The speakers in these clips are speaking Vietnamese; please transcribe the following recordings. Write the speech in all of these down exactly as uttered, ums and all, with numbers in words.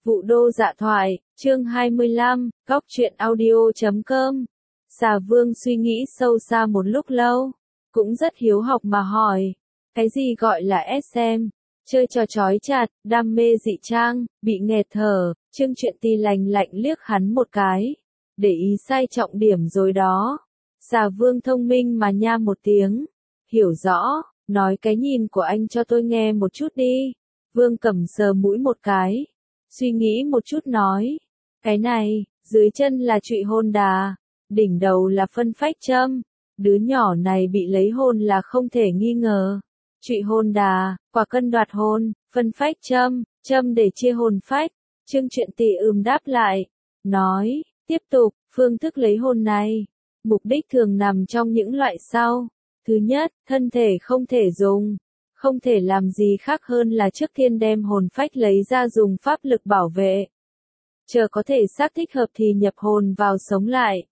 Vụ đô dạ thoại, chương hai mươi lăm, góc truyện audio chấm com. Xà Vương suy nghĩ sâu xa một lúc lâu, cũng rất hiếu học mà hỏi, cái gì gọi là ét em, chơi trò chói chặt, đam mê dị trang, bị nghẹt thở, Chương Truyện Tì lành lạnh liếc hắn một cái, để ý sai trọng điểm rồi đó. Xà Vương thông minh mà nha một tiếng, hiểu rõ, nói cái nhìn của anh cho tôi nghe một chút đi. Vương Cẩm sờ mũi một cái, suy nghĩ một chút nói, cái này, dưới chân là trụy hôn đà, đỉnh đầu là phân phách châm, đứa nhỏ này bị lấy hôn là không thể nghi ngờ. Trụy hôn đà, quả cân đoạt hôn, phân phách châm, châm để chia hồn phách. Chương Truyện Tì ừm đáp lại, nói, tiếp tục, phương thức lấy hôn này, mục đích thường nằm trong những loại sau. Thứ nhất, thân thể không thể dùng, không thể làm gì khác hơn là trước tiên đem hồn phách lấy ra dùng pháp lực bảo vệ. Chờ có thể xác thích hợp thì nhập hồn vào sống lại.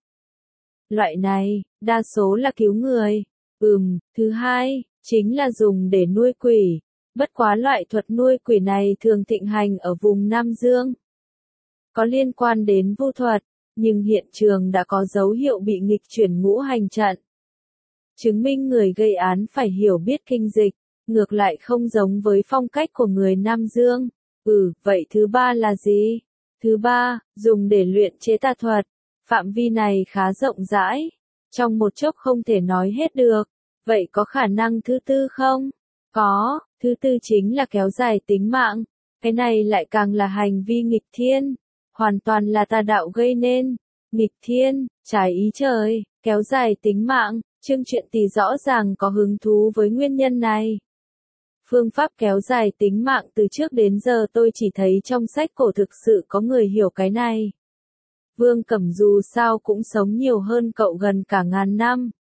Loại này, đa số là cứu người. Ừm, thứ hai, chính là dùng để nuôi quỷ. Bất quá loại thuật nuôi quỷ này thường thịnh hành ở vùng Nam Dương. Có liên quan đến vu thuật, nhưng hiện trường đã có dấu hiệu bị nghịch chuyển ngũ hành trận. Chứng minh người gây án phải hiểu biết kinh dịch, ngược lại không giống với phong cách của người Nam Dương. Ừ, vậy thứ ba là gì? Thứ ba, dùng để luyện chế tà thuật. Phạm vi này khá rộng rãi, trong một chốc không thể nói hết được. Vậy có khả năng thứ tư không? Có, thứ tư chính là kéo dài tính mạng. Cái này lại càng là hành vi nghịch thiên, hoàn toàn là tà đạo gây nên. Nghịch thiên, trái ý trời, kéo dài tính mạng. Chương Truyện Tì rõ ràng có hứng thú với nguyên nhân này. Phương pháp kéo dài tính mạng từ trước đến giờ tôi chỉ thấy trong sách cổ, thực sự có người hiểu cái này. Vương Cẩm dù sao cũng sống nhiều hơn cậu gần cả ngàn năm.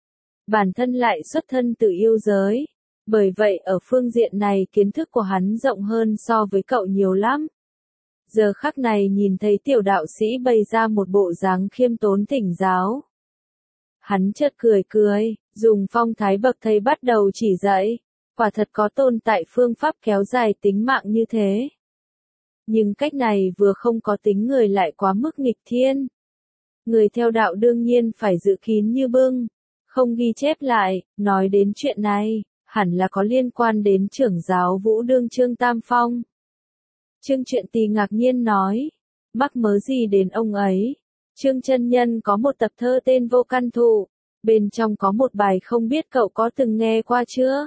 Bản thân lại xuất thân từ yêu giới, bởi vậy ở phương diện này kiến thức của hắn rộng hơn so với cậu nhiều lắm. Giờ khắc này nhìn thấy tiểu đạo sĩ bày ra một bộ dáng khiêm tốn thỉnh giáo. Hắn chợt cười cười, dùng phong thái bậc thầy bắt đầu chỉ dạy, quả thật có tồn tại phương pháp kéo dài tính mạng như thế. Nhưng cách này vừa không có tính người lại quá mức nghịch thiên. Người theo đạo đương nhiên phải giữ kín như bưng, không ghi chép lại. Nói đến chuyện này, hẳn là có liên quan đến trưởng giáo Vũ Đương Trương Tam Phong. Chương Truyện Tì ngạc nhiên nói, mắc mớ gì đến ông ấy? Trương chân nhân có một tập thơ tên Vô Căn Thụ, bên trong có một bài không biết cậu có từng nghe qua chưa?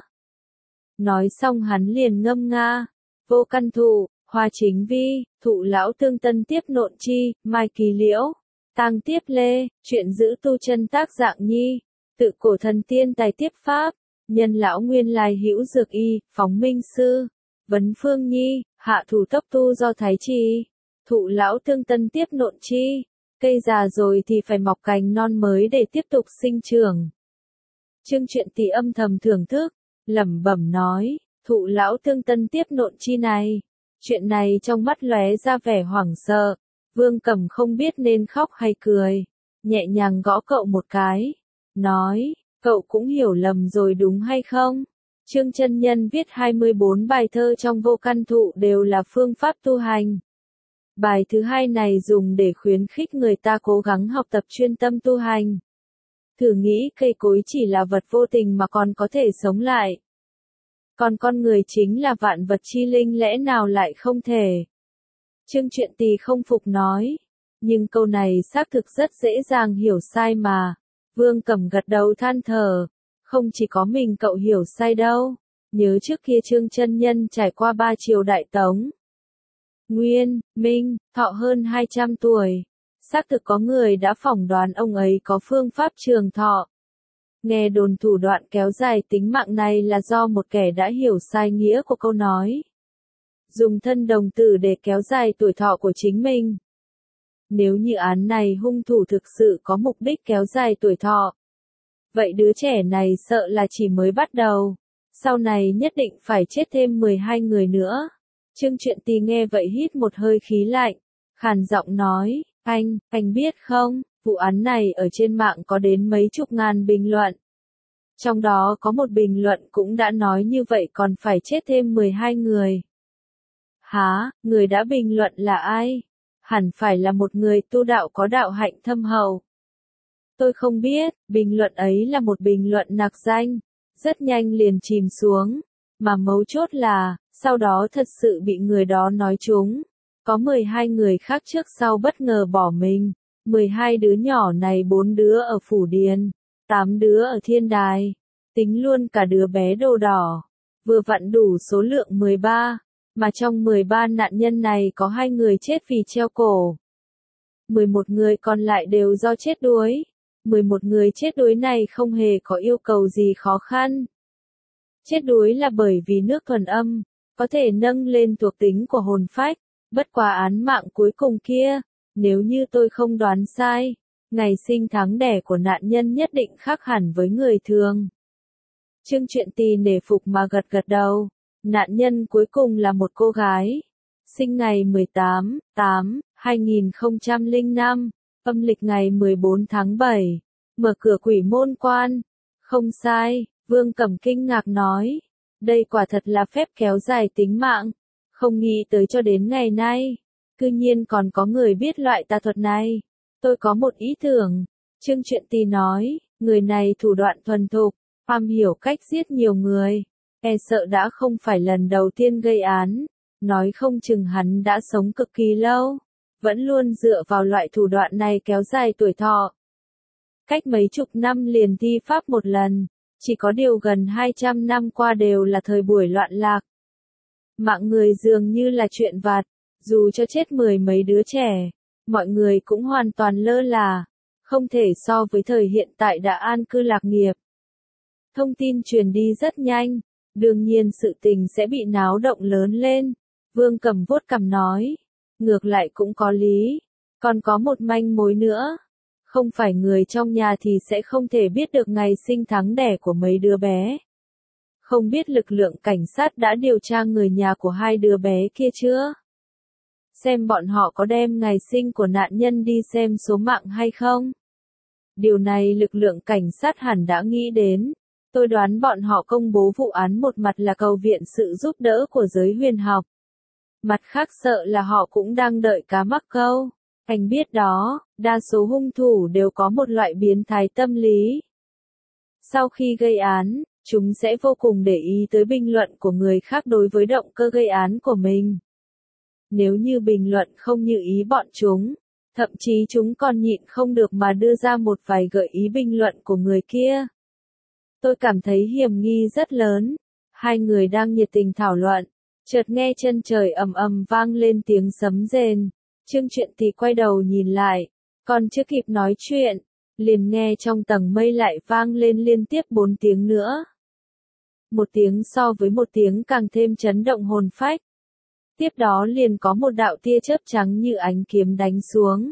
Nói xong hắn liền ngâm nga, vô căn thụ, hoa chính vi, thụ lão tương tân tiếp nộn chi, mai kỳ liễu, tang tiếp lê, chuyện giữ tu chân tác dạng nhi, tự cổ thần tiên tài tiếp pháp, nhân lão nguyên lai hữu dược y, phóng minh sư, vấn phương nhi, hạ thủ tốc tu do thái trì, thụ lão tương tân tiếp nộn chi. Cây già rồi thì phải mọc cành non mới để tiếp tục sinh trưởng. Chương Truyện Tì âm thầm thưởng thức, lẩm bẩm nói, thụ lão tương tân tiếp nộn chi này. Chuyện này trong mắt lóe ra vẻ hoảng sợ. Vương Cẩm không biết nên khóc hay cười, nhẹ nhàng gõ cậu một cái, nói, cậu cũng hiểu lầm rồi đúng hay không? Trương chân nhân viết hai mươi bốn bài thơ trong Vô Căn Thụ đều là phương pháp tu hành. Bài thứ hai này dùng để khuyến khích người ta cố gắng học tập chuyên tâm tu hành. Thử nghĩ cây cối chỉ là vật vô tình mà còn có thể sống lại. Còn con người chính là vạn vật chi linh, lẽ nào lại không thể? Chương Truyện Tì không phục nói. Nhưng câu này xác thực rất dễ dàng hiểu sai mà. Vương Cẩm gật đầu than thở. Không chỉ có mình cậu hiểu sai đâu. Nhớ trước kia Trương chân nhân trải qua ba triều đại Tống, Nguyên, Minh, thọ hơn hai trăm tuổi. Xác thực có người đã phỏng đoán ông ấy có phương pháp trường thọ. Nghe đồn thủ đoạn kéo dài tính mạng này là do một kẻ đã hiểu sai nghĩa của câu nói. Dùng thân đồng tử để kéo dài tuổi thọ của chính mình. Nếu như án này hung thủ thực sự có mục đích kéo dài tuổi thọ, vậy đứa trẻ này sợ là chỉ mới bắt đầu. Sau này nhất định phải chết thêm mười hai người nữa. Chương Truyện Tì nghe vậy hít một hơi khí lạnh, khàn giọng nói, anh, anh biết không, vụ án này ở trên mạng có đến mấy chục ngàn bình luận. Trong đó có một bình luận cũng đã nói như vậy còn phải chết thêm mười hai người. Hả, người đã bình luận là ai? Hẳn phải là một người tu đạo có đạo hạnh thâm hậu. Tôi không biết, bình luận ấy là một bình luận nặc danh, rất nhanh liền chìm xuống, mà mấu chốt là, sau đó thật sự bị người đó nói trúng. Có mười hai người khác trước sau bất ngờ bỏ mình, mười hai đứa nhỏ này bốn đứa ở Phủ Điền, tám đứa ở Thiên Đài, tính luôn cả đứa bé đồ đỏ, vừa vặn đủ số lượng mười ba, mà trong mười ba nạn nhân này có hai người chết vì treo cổ. mười một người còn lại đều do chết đuối. mười một người chết đuối này không hề có yêu cầu gì khó khăn. Chết đuối là bởi vì nước thuần âm, có thể nâng lên thuộc tính của hồn phách, bất quá án mạng cuối cùng kia, nếu như tôi không đoán sai, ngày sinh tháng đẻ của nạn nhân nhất định khác hẳn với người thường. Trương Truyện Tì nể phục mà gật gật đầu, nạn nhân cuối cùng là một cô gái, sinh ngày mười tám tháng tám, hai nghìn không trăm lẻ năm. Âm lịch ngày mười bốn tháng bảy, mở cửa quỷ môn quan. Không sai, Vương Cẩm kinh ngạc nói. Đây quả thật là phép kéo dài tính mạng. Không nghĩ tới cho đến ngày nay. Cư nhiên còn có người biết loại tà thuật này. Tôi có một ý tưởng. Trương Truyện Tì nói, người này thủ đoạn thuần thục, am hiểu cách giết nhiều người. E sợ đã không phải lần đầu tiên gây án. Nói không chừng hắn đã sống cực kỳ lâu. Vẫn luôn dựa vào loại thủ đoạn này kéo dài tuổi thọ. Cách mấy chục năm liền thi pháp một lần, chỉ có điều gần hai trăm năm qua đều là thời buổi loạn lạc. Mạng người dường như là chuyện vặt, dù cho chết mười mấy đứa trẻ, mọi người cũng hoàn toàn lơ là, không thể so với thời hiện tại đã an cư lạc nghiệp. Thông tin truyền đi rất nhanh, đương nhiên sự tình sẽ bị náo động lớn lên. Vương Cẩm vuốt cằm nói. Ngược lại cũng có lý, còn có một manh mối nữa. Không phải người trong nhà thì sẽ không thể biết được ngày sinh tháng đẻ của mấy đứa bé. Không biết lực lượng cảnh sát đã điều tra người nhà của hai đứa bé kia chưa? Xem bọn họ có đem ngày sinh của nạn nhân đi xem số mạng hay không? Điều này lực lượng cảnh sát hẳn đã nghĩ đến. Tôi đoán bọn họ công bố vụ án một mặt là cầu viện sự giúp đỡ của giới huyền học. Mặt khác sợ là họ cũng đang đợi cá mắc câu. Anh biết đó, đa số hung thủ đều có một loại biến thái tâm lý. Sau khi gây án, chúng sẽ vô cùng để ý tới bình luận của người khác đối với động cơ gây án của mình. Nếu như bình luận không như ý bọn chúng, thậm chí chúng còn nhịn không được mà đưa ra một vài gợi ý bình luận của người kia. Tôi cảm thấy hiểm nghi rất lớn. Hai người đang nhiệt tình thảo luận. Chợt nghe chân trời ầm ầm vang lên tiếng sấm rền, Trương Truyện Tì quay đầu nhìn lại, còn chưa kịp nói chuyện, liền nghe trong tầng mây lại vang lên liên tiếp bốn tiếng nữa. Một tiếng so với một tiếng càng thêm chấn động hồn phách. Tiếp đó liền có một đạo tia chớp trắng như ánh kiếm đánh xuống.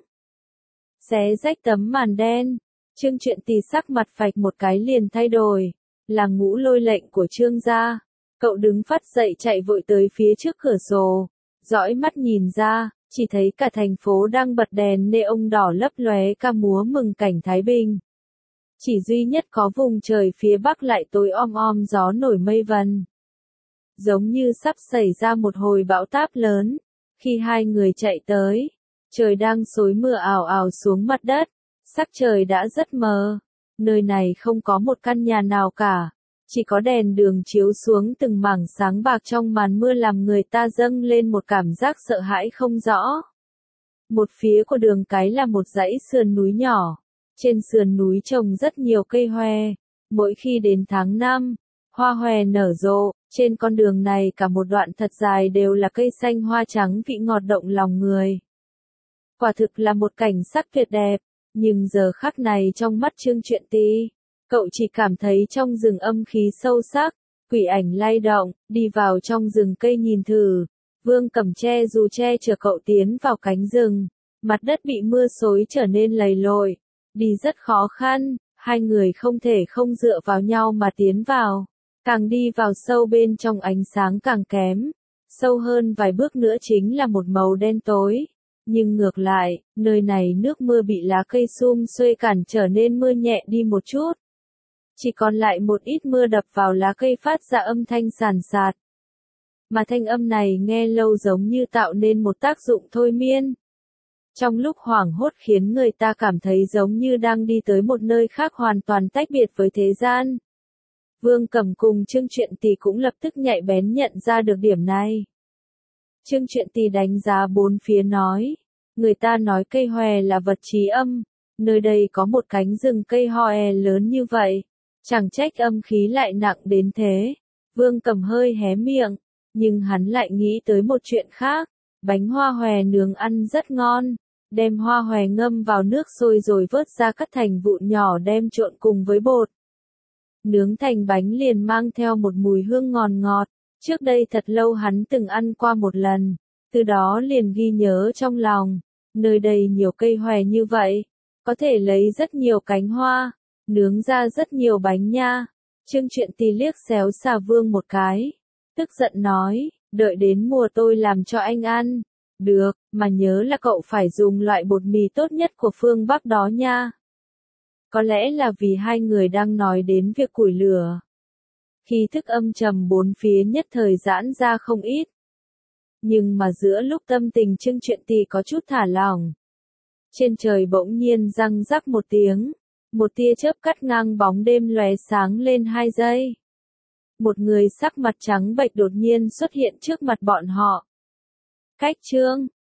Xé rách tấm màn đen, Trương Truyện Tì sắc mặt phạch một cái liền thay đổi, là Ngũ Lôi lệnh của Trương gia. Cậu đứng phắt dậy chạy vội tới phía trước cửa sổ, dõi mắt nhìn ra, chỉ thấy cả thành phố đang bật đèn neon đỏ lấp lóe ca múa mừng cảnh Thái Bình. Chỉ duy nhất có vùng trời phía bắc lại tối om om gió nổi mây vần. Giống như sắp xảy ra một hồi bão táp lớn. Khi hai người chạy tới, trời đang xối mưa ào ào xuống mặt đất, sắc trời đã rất mờ. Nơi này không có một căn nhà nào cả. Chỉ có đèn đường chiếu xuống từng mảng sáng bạc trong màn mưa làm người ta dâng lên một cảm giác sợ hãi không rõ. Một phía của đường cái là một dãy sườn núi nhỏ. Trên sườn núi trồng rất nhiều cây hoe. Mỗi khi đến tháng năm, hoa hoe nở rộ. Trên con đường này cả một đoạn thật dài đều là cây xanh hoa trắng vị ngọt động lòng người. Quả thực là một cảnh sắc tuyệt đẹp. Nhưng giờ khắc này trong mắt Trương Truyện Tì, cậu chỉ cảm thấy trong rừng âm khí sâu sắc, quỷ ảnh lay động, đi vào trong rừng cây nhìn thử. Vương Cẩm che dù che chở cậu tiến vào cánh rừng, mặt đất bị mưa xối trở nên lầy lội, đi rất khó khăn, hai người không thể không dựa vào nhau mà tiến vào. Càng đi vào sâu bên trong ánh sáng càng kém, sâu hơn vài bước nữa chính là một màu đen tối. Nhưng ngược lại, nơi này nước mưa bị lá cây sum xuê cản trở nên mưa nhẹ đi một chút. Chỉ còn lại một ít mưa đập vào lá cây phát ra âm thanh sàn sạt. mà thanh âm này nghe lâu giống như tạo nên một tác dụng thôi miên. Trong lúc hoảng hốt khiến người ta cảm thấy giống như đang đi tới một nơi khác hoàn toàn tách biệt với thế gian. Vương Cẩm cùng Trương Truyện Tì cũng lập tức nhạy bén nhận ra được điểm này. Trương Truyện Tì đánh giá bốn phía nói, người ta nói cây hòe là vật trí âm, nơi đây có một cánh rừng cây hòe lớn như vậy, chẳng trách âm khí lại nặng đến thế. Vương Cẩm hơi hé miệng, nhưng hắn lại nghĩ tới một chuyện khác, bánh hoa hòe nướng ăn rất ngon, đem hoa hòe ngâm vào nước sôi rồi vớt ra cắt thành vụn nhỏ đem trộn cùng với bột. Nướng thành bánh liền mang theo một mùi hương ngọt ngọt, trước đây thật lâu hắn từng ăn qua một lần, từ đó liền ghi nhớ trong lòng, nơi đây nhiều cây hòe như vậy, có thể lấy rất nhiều cánh hoa, nướng ra rất nhiều bánh nha. Trương Truyện Tì liếc xéo Xà Vương một cái, tức giận nói, đợi đến mùa tôi làm cho anh ăn. Được, mà nhớ là cậu phải dùng loại bột mì tốt nhất của phương Bắc đó nha. Có lẽ là vì hai người đang nói đến việc củi lửa. Khi thức âm trầm bốn phía nhất thời giãn ra không ít. Nhưng mà giữa lúc tâm tình Trương Truyện Tì có chút thả lỏng, trên trời bỗng nhiên răng rắc một tiếng, một tia chớp cắt ngang bóng đêm lóe sáng lên hai giây. Một người sắc mặt trắng bệch đột nhiên xuất hiện trước mặt bọn họ. Cách Trương